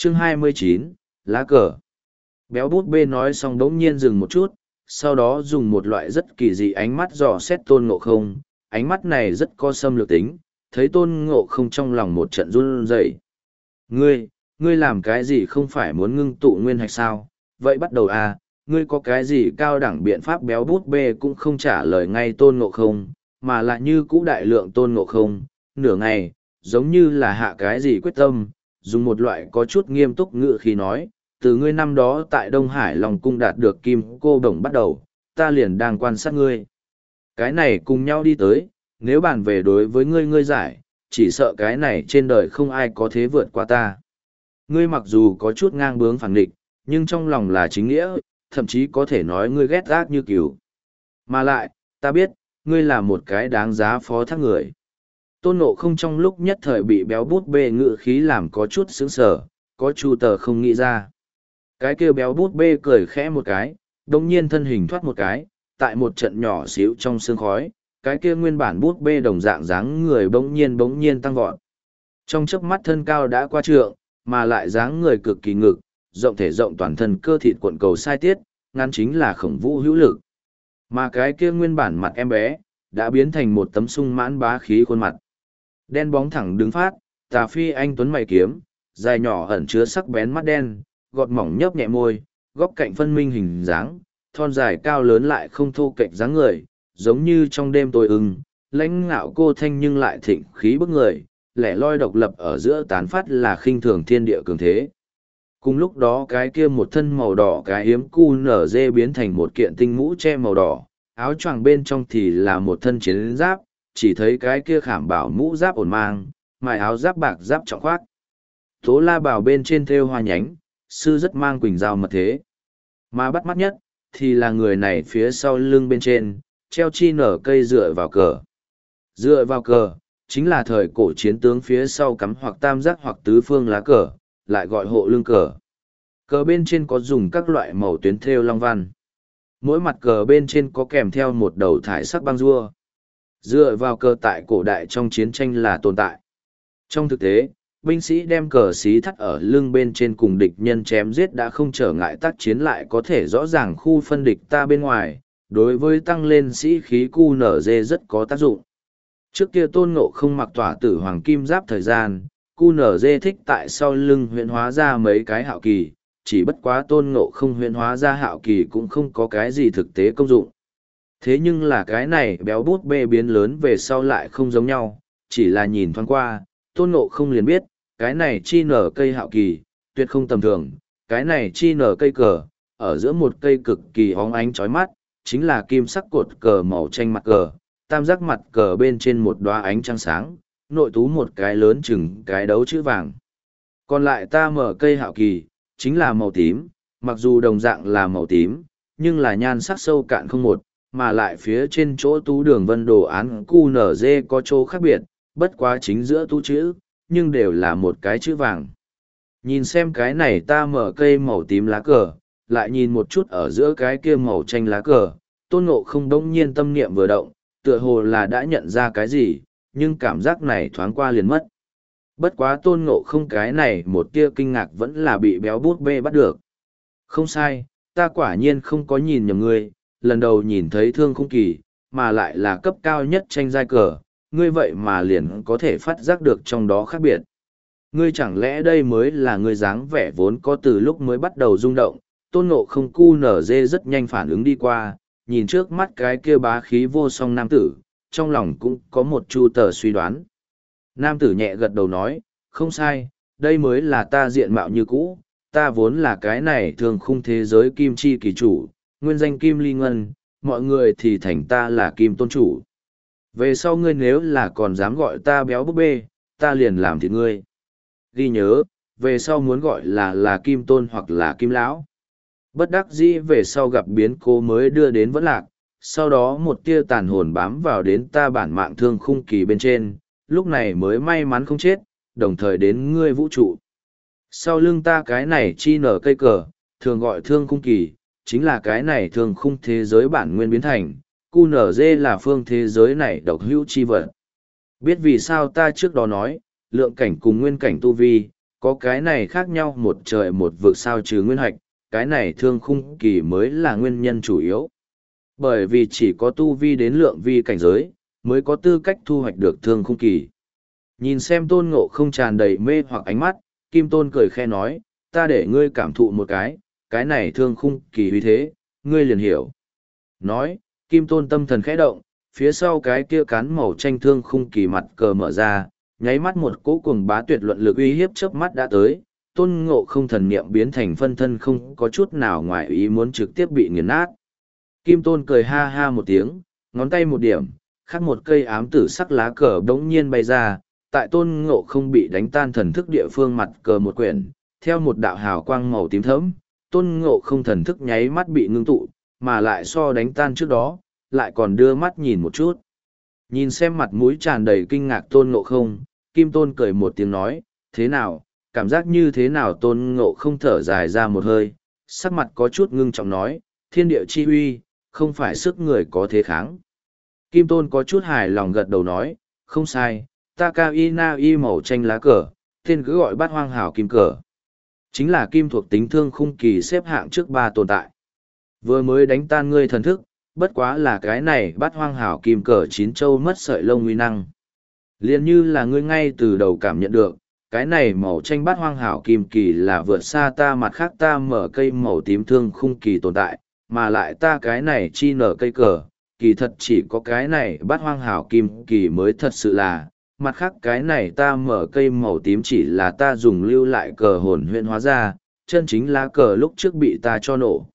Chương 29, lá cờ. Béo bút bê nói xong đống nhiên dừng một chút, sau đó dùng một loại rất kỳ dị ánh mắt dò xét Tôn Ngộ Không. Ánh mắt này rất có xâm lược tính, thấy Tôn Ngộ Không trong lòng một trận run rẩy. Ngươi làm cái gì không phải muốn ngưng tụ nguyên hạch sao? Vậy bắt đầu à, ngươi có cái gì cao đẳng biện pháp? Béo bút bê cũng không trả lời ngay Tôn Ngộ Không, mà lại như cũ đại lượng Tôn Ngộ Không, nửa ngày, giống như là hạ cái gì quyết tâm, dùng một loại có chút nghiêm túc ngữ khí nói, từ ngươi năm đó tại Đông Hải Long Cung đạt được kim cô đồng bắt đầu, ta liền đang quan sát ngươi. Cái này cùng nhau đi tới, nếu bàn về đối với ngươi giải, chỉ sợ cái này trên đời không ai có thế vượt qua ta. Ngươi mặc dù có chút ngang bướng phản nghịch, nhưng trong lòng là chính nghĩa, thậm chí có thể nói ngươi ghét ác như cừu. Mà lại, ta biết, ngươi là một cái đáng giá phó thác người. Tôn Ngộ Không trong lúc nhất thời bị béo bút bê ngự khí làm có chút sững sờ, có chu tờ không nghĩ ra. Cái kia béo bút bê cười khẽ một cái, đồng nhiên thân hình thoát một cái, tại một trận nhỏ xíu trong sương khói, cái kia nguyên bản bút bê đồng dạng dáng người bỗng nhiên tăng vọt. Trong chớp mắt thân cao đã qua trượng, mà lại dáng người cực kỳ ngực, rộng thể rộng toàn thân cơ thịt cuộn cầu sai tiết, ngắn chính là khổng vũ hữu lực. Mà cái kia nguyên bản mặt em bé, đã biến thành một tấm sung mãn bá khí khuôn mặt. Đen bóng thẳng đứng phát, tà phi anh tuấn mày kiếm, dài nhỏ ẩn chứa sắc bén mắt đen, gọt mỏng nhấp nhẹ môi, góc cạnh phân minh hình dáng, thon dài cao lớn lại không thô kệch dáng người, giống như trong đêm tối ưng, lãnh ngạo cô thanh nhưng lại thịnh khí bức người, lẻ loi độc lập ở giữa tán phát là khinh thường thiên địa cường thế. Cùng lúc đó cái kia một thân màu đỏ cái hiếm cu nở dê biến thành một kiện tinh mũ che màu đỏ, áo choàng bên trong thì là một thân chiến giáp, chỉ thấy cái kia khảm bảo mũ giáp ổn mang, mài áo giáp bạc giáp trọng khoác. Tố la bảo bên trên thêu hoa nhánh, sư rất mang quỳnh dao mật thế. Mà bắt mắt nhất, thì là người này phía sau lưng bên trên, treo chi nở cây dựa vào cờ. Dựa vào cờ, chính là thời cổ chiến tướng phía sau cắm hoặc tam giác hoặc tứ phương lá cờ, lại gọi hộ lưng cờ. Cờ bên trên có dùng các loại màu tuyến thêu long văn. Mỗi mặt cờ bên trên có kèm theo một đầu thải sắc băng rua. Dựa vào cờ tại cổ đại trong chiến tranh là tồn tại. Trong thực tế, binh sĩ đem cờ xí thắt ở lưng bên trên cùng địch nhân chém giết đã không trở ngại tác chiến, lại có thể rõ ràng khu phân địch ta bên ngoài, đối với tăng lên sĩ khí cu nở dê rất có tác dụng. Trước kia Tôn Ngộ Không mặc tỏa tử hoàng kim giáp thời gian, cu nở dê thích tại sau lưng huyễn hóa ra mấy cái hạo kỳ, chỉ bất quá Tôn Ngộ Không huyễn hóa ra hạo kỳ cũng không có cái gì thực tế công dụng. Thế nhưng là cái này béo bút bê biến lớn về sau lại không giống nhau, chỉ là nhìn thoáng qua, Tôn Ngộ Không liền biết, cái này chi nở cây hạo kỳ, tuyệt không tầm thường, cái này chi nở cây cờ, ở giữa một cây cực kỳ óng ánh chói mắt, chính là kim sắc cột cờ màu tranh mặt cờ, tam giác mặt cờ bên trên một đóa ánh trăng sáng, nội tú một cái lớn chừng cái đấu chữ vàng. Còn lại ta mở cây hạo kỳ, chính là màu tím, mặc dù đồng dạng là màu tím, nhưng là nhan sắc sâu cạn không một, mà lại phía trên chỗ tú đường vân đồ án QNZ có chỗ khác biệt, bất quá chính giữa tú chữ, nhưng đều là một cái chữ vàng. Nhìn xem cái này ta mở cây màu tím lá cờ, lại nhìn một chút ở giữa cái kia màu tranh lá cờ, Tôn Ngộ Không đống nhiên tâm niệm vừa động, tựa hồ là đã nhận ra cái gì, nhưng cảm giác này thoáng qua liền mất. Bất quá Tôn Ngộ Không cái này một tia kinh ngạc vẫn là bị béo bút bê bắt được. Không sai, ta quả nhiên không có nhìn nhầm ngươi, lần đầu nhìn thấy Thương Khung Kỳ, mà lại là cấp cao nhất tranh giai cờ, ngươi vậy mà liền có thể phát giác được trong đó khác biệt. Ngươi chẳng lẽ đây mới là ngươi dáng vẻ vốn có từ lúc mới bắt đầu rung động. Tôn Ngộ Không cu nở dê rất nhanh phản ứng đi qua, nhìn trước mắt cái kia bá khí vô song nam tử, trong lòng cũng có một chu tờ suy đoán. Nam tử nhẹ gật đầu nói, không sai, đây mới là ta diện mạo như cũ, ta vốn là cái này thường khung thế giới kim chi kỳ chủ, nguyên danh kim ly ngân, mọi người thì thành ta là kim tôn chủ. Về sau ngươi nếu là còn dám gọi ta béo búp bê, ta liền làm thịt ngươi. Ghi nhớ, về sau muốn gọi là kim tôn hoặc là kim lão. Bất đắc dĩ về sau gặp biến cố mới đưa đến vẫn lạc, sau đó một tia tàn hồn bám vào đến ta bản mạng Thương Khung Kỳ bên trên, lúc này mới may mắn không chết, đồng thời đến ngươi vũ trụ. Sau lưng ta cái này chi nở cây cờ, thường gọi Thương Khung Kỳ, chính là cái này Thương Khung thế giới bản nguyên biến thành, QNZ là phương thế giới này độc hữu chi vật. Biết vì sao ta trước đó nói, lượng cảnh cùng nguyên cảnh tu vi, Có cái này khác nhau một trời một vực sao chứ nguyên hạch, cái này thương khung kỳ mới là nguyên nhân chủ yếu. Bởi vì chỉ có tu vi đến lượng vi cảnh giới, mới có tư cách thu hoạch được thương khung kỳ. Nhìn xem Tôn Ngộ không tràn đầy mê hoặc ánh mắt, Kim Tôn cười khe nói, ta để ngươi cảm thụ một cái này thương khung kỳ uy thế, ngươi liền hiểu. Nói, Kim Tôn tâm thần khẽ động, phía sau cái kia cán màu tranh thương khung kỳ mặt cờ mở ra, nháy mắt một cỗ cuồng bá tuyệt luận lực uy hiếp chớp mắt đã tới, Tôn Ngộ không thần niệm biến thành phân thân không có chút nào ngoài ý muốn trực tiếp bị nghiền nát. Kim Tôn cười ha ha một tiếng, ngón tay một điểm, khắc một cây ám tử sắc lá cờ đống nhiên bay ra, tại Tôn Ngộ không bị đánh tan thần thức địa phương mặt cờ một quyển, theo một đạo hào quang màu tím thẫm, Tôn Ngộ không thần thức nháy mắt bị ngưng tụ, mà lại so đánh tan trước đó, lại còn đưa mắt nhìn một chút. Nhìn xem mặt mũi tràn đầy kinh ngạc Tôn Ngộ không, Kim Tôn cười một tiếng nói, thế nào, cảm giác như thế nào Tôn Ngộ không thở dài ra một hơi, sắc mặt có chút ngưng trọng nói, thiên địa chi uy, không phải sức người có thế kháng. Kim Tôn có chút hài lòng gật đầu nói, không sai, ta cao y na y màu tranh lá cờ, tên cứ gọi bát hoang hảo kim cờ. Chính là kim thuộc tính thương khung kỳ xếp hạng trước 3 tồn tại. Vừa mới đánh tan ngươi thần thức, bất quá là cái này bát hoang hảo kim cờ chín châu mất sợi lông uy năng. Liên như là ngươi ngay từ đầu cảm nhận được, cái này màu tranh bát hoang hảo kim kỳ là vượt xa ta mặt khác ta mở cây màu tím thương khung kỳ tồn tại, mà lại ta cái này chi nở cây cờ, kỳ thật chỉ có cái này bát hoang hảo kim kỳ mới thật sự là, mặt khác cái này ta mở cây màu tím chỉ là ta dùng lưu lại cờ hồn huyễn hóa ra, chân chính lá cờ lúc trước bị ta cho nổ.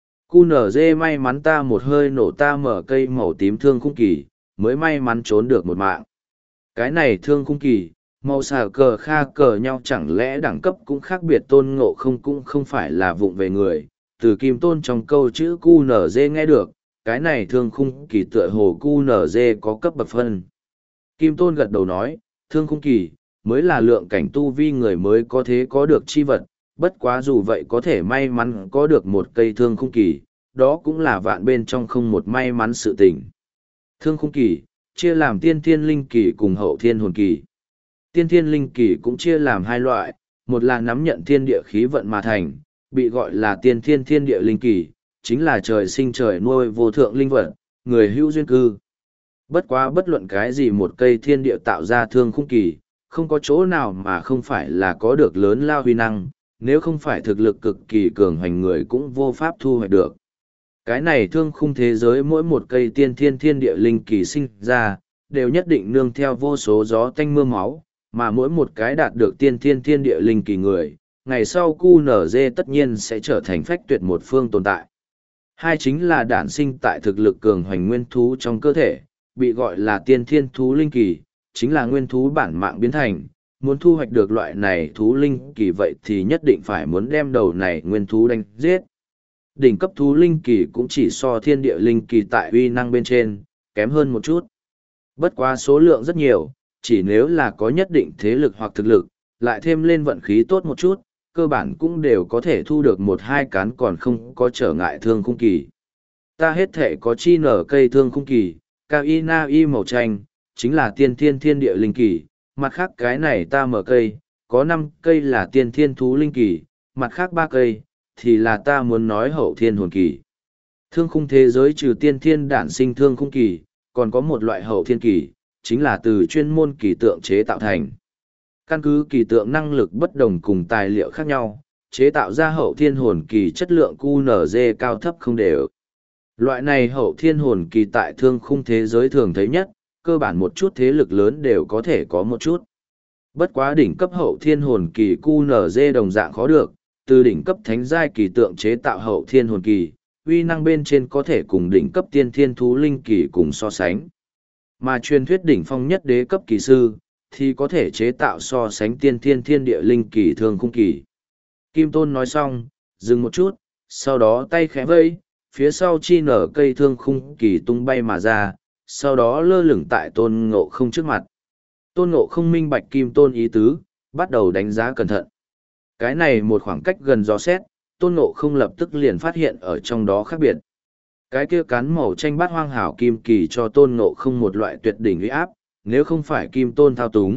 QNZ may mắn ta một hơi nổ ta mở cây màu tím thương khung kỳ, mới may mắn trốn được một mạng. Cái này thương khung kỳ, màu xà cờ kha cờ nhau chẳng lẽ đẳng cấp cũng khác biệt Tôn Ngộ không cũng không phải là vụng về người. Từ Kim Tôn trong câu chữ QNZ nghe được, cái này thương khung kỳ tựa hồ QNZ có cấp bậc phân. Kim Tôn gật đầu nói, thương khung kỳ, mới là lượng cảnh tu vi người mới có thế có được chi vật, bất quá dù vậy có thể may mắn có được một cây thương khung kỳ, đó cũng là vạn bên trong không một may mắn sự tình. Thương khung kỳ, chia làm tiên thiên linh kỳ cùng hậu thiên hồn kỳ. Tiên thiên linh kỳ cũng chia làm hai loại, một là nắm nhận thiên địa khí vận mà thành, bị gọi là tiên thiên thiên địa linh kỳ, chính là trời sinh trời nuôi vô thượng linh vật, người hữu duyên cư. Bất quá bất luận cái gì một cây thiên địa tạo ra thương khung kỳ, không có chỗ nào mà không phải là có được lớn lao huy năng, nếu không phải thực lực cực kỳ cường hoành người cũng vô pháp thu hoạch được. Cái này thương khung thế giới mỗi một cây tiên thiên thiên địa linh kỳ sinh ra, đều nhất định nương theo vô số gió tanh mưa máu, mà mỗi một cái đạt được tiên thiên thiên địa linh kỳ người, ngày sau QNZ tất nhiên sẽ trở thành phách tuyệt một phương tồn tại. Hai chính là đản sinh tại thực lực cường hoành nguyên thú trong cơ thể, bị gọi là tiên thiên thú linh kỳ, chính là nguyên thú bản mạng biến thành. Muốn thu hoạch được loại này thú linh kỳ vậy thì nhất định phải muốn đem đầu này nguyên thú đánh giết. Đỉnh cấp thú linh kỳ cũng chỉ so thiên địa linh kỳ tại uy năng bên trên, kém hơn một chút. Bất quá số lượng rất nhiều, chỉ nếu là có nhất định thế lực hoặc thực lực, lại thêm lên vận khí tốt một chút, cơ bản cũng đều có thể thu được một hai cán còn không có trở ngại thương khung kỳ. Ta hết thể có chi nở cây thương khung kỳ, cao y na y màu tranh, chính là tiên thiên thiên địa linh kỳ, mặt khác cái này ta mở cây, có 5 cây là tiên thiên thú linh kỳ, mặt khác 3 cây, thì là ta muốn nói hậu thiên hồn kỳ. Thương khung thế giới trừ tiên thiên đản sinh thương khung kỳ, còn có một loại hậu thiên kỳ, chính là từ chuyên môn kỳ tượng chế tạo thành. Căn cứ kỳ tượng năng lực bất đồng cùng tài liệu khác nhau, chế tạo ra hậu thiên hồn kỳ chất lượng QNZ cao thấp không đều. Loại này hậu thiên hồn kỳ tại thương khung thế giới thường thấy nhất, cơ bản một chút thế lực lớn đều có thể có một chút. Bất quá đỉnh cấp hậu thiên hồn kỳ QNZ đồng dạng khó được, từ đỉnh cấp thánh giai kỳ tượng chế tạo hậu thiên hồn kỳ, uy năng bên trên có thể cùng đỉnh cấp tiên thiên thú linh kỳ cùng so sánh. Mà truyền thuyết đỉnh phong nhất đế cấp kỳ sư, thì có thể chế tạo so sánh tiên thiên thiên địa linh kỳ thương khung kỳ. Kim Tôn nói xong, dừng một chút, sau đó tay khẽ vây, phía sau chi nở cây thương khung kỳ tung bay mà ra, sau đó lơ lửng tại Tôn Ngộ không trước mặt. Tôn Ngộ không minh bạch Kim Tôn ý tứ, bắt đầu đánh giá cẩn thận. Cái này một khoảng cách gần gió xét, Tôn Ngộ không lập tức liền phát hiện ở trong đó khác biệt. Cái kia cán màu tranh bát hoang hảo kim kỳ cho Tôn Ngộ không một loại tuyệt đỉnh uy áp, nếu không phải Kim Tôn thao túng,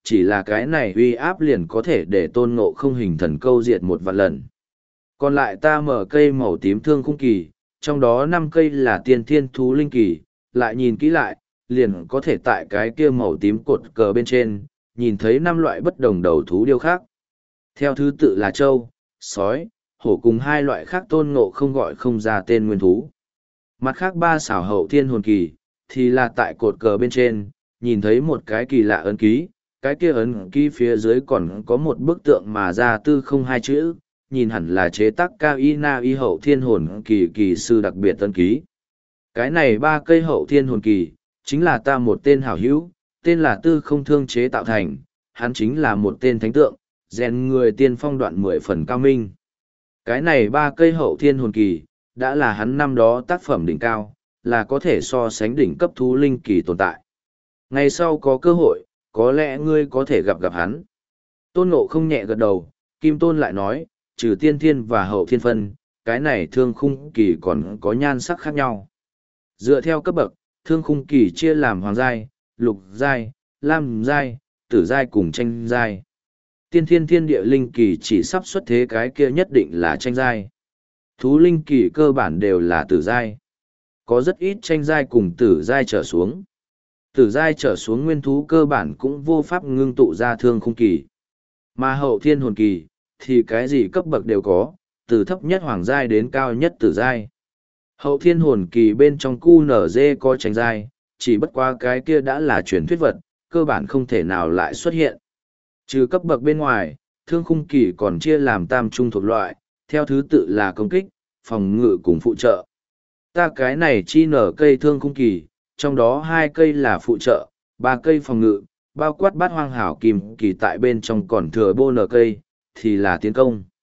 chỉ là cái này uy áp liền có thể để tôn ngộ không hình thần câu diệt một vạn lần. Còn lại ta mở cây màu tím thương khung kỳ, trong đó 5 cây là tiên thiên thú linh kỳ, lại nhìn kỹ lại, liền có thể tại cái kia màu tím cột cờ bên trên, nhìn thấy 5 loại bất đồng đầu thú điêu khác. Theo thứ tự là trâu, sói, hổ cùng 2 loại khác tôn ngộ không gọi không ra tên nguyên thú. Mặt khác 3 xảo hậu thiên hồn kỳ, thì là tại cột cờ bên trên, nhìn thấy một cái kỳ lạ ấn ký, cái kia ấn ký phía dưới còn có một bức tượng mà ra tư không 2 chữ, nhìn hẳn là chế tác cao y na y hậu thiên hồn kỳ kỳ sư đặc biệt ấn ký. Cái này 3 cây hậu thiên hồn kỳ, chính là ta một tên hảo hữu, tên là tư không thương chế tạo thành, hắn chính là một tên thánh tượng, rèn người tiên phong đoạn 10 phần cao minh. Cái này 3 cây hậu thiên hồn kỳ, đã là hắn năm đó tác phẩm đỉnh cao, là có thể so sánh đỉnh cấp thú linh kỳ tồn tại. Ngày sau có cơ hội, có lẽ ngươi có thể gặp hắn. Tôn Ngộ không nhẹ gật đầu, Kim Tôn lại nói, trừ tiên thiên và hậu thiên phân, cái này thương khung kỳ còn có nhan sắc khác nhau. Dựa theo cấp bậc, thương khung kỳ chia làm hoàng giai, lục giai, lam giai, tử giai cùng tranh giai. Tiên thiên thiên địa linh kỳ chỉ sắp xuất thế cái kia nhất định là tranh giai. Thú linh kỳ cơ bản đều là tử giai. Có rất ít tranh giai cùng tử giai trở xuống. Tử giai trở xuống nguyên thú cơ bản cũng vô pháp ngưng tụ ra thương khung kỳ. Mà hậu thiên hồn kỳ, thì cái gì cấp bậc đều có, từ thấp nhất hoàng giai đến cao nhất tử giai. Hậu thiên hồn kỳ bên trong QNZ có tranh giai, chỉ bất qua cái kia đã là truyền thuyết vật, cơ bản không thể nào lại xuất hiện. Trừ cấp bậc bên ngoài, thương khung kỳ còn chia làm tam trung thuộc loại, theo thứ tự là công kích, phòng ngự cùng phụ trợ. Ta cái này chi nở cây thương khung kỳ, trong đó 2 cây là phụ trợ, 3 cây phòng ngự, bao quát bát hoang hảo kim kỳ tại bên trong còn thừa bô nở cây, thì là tiến công.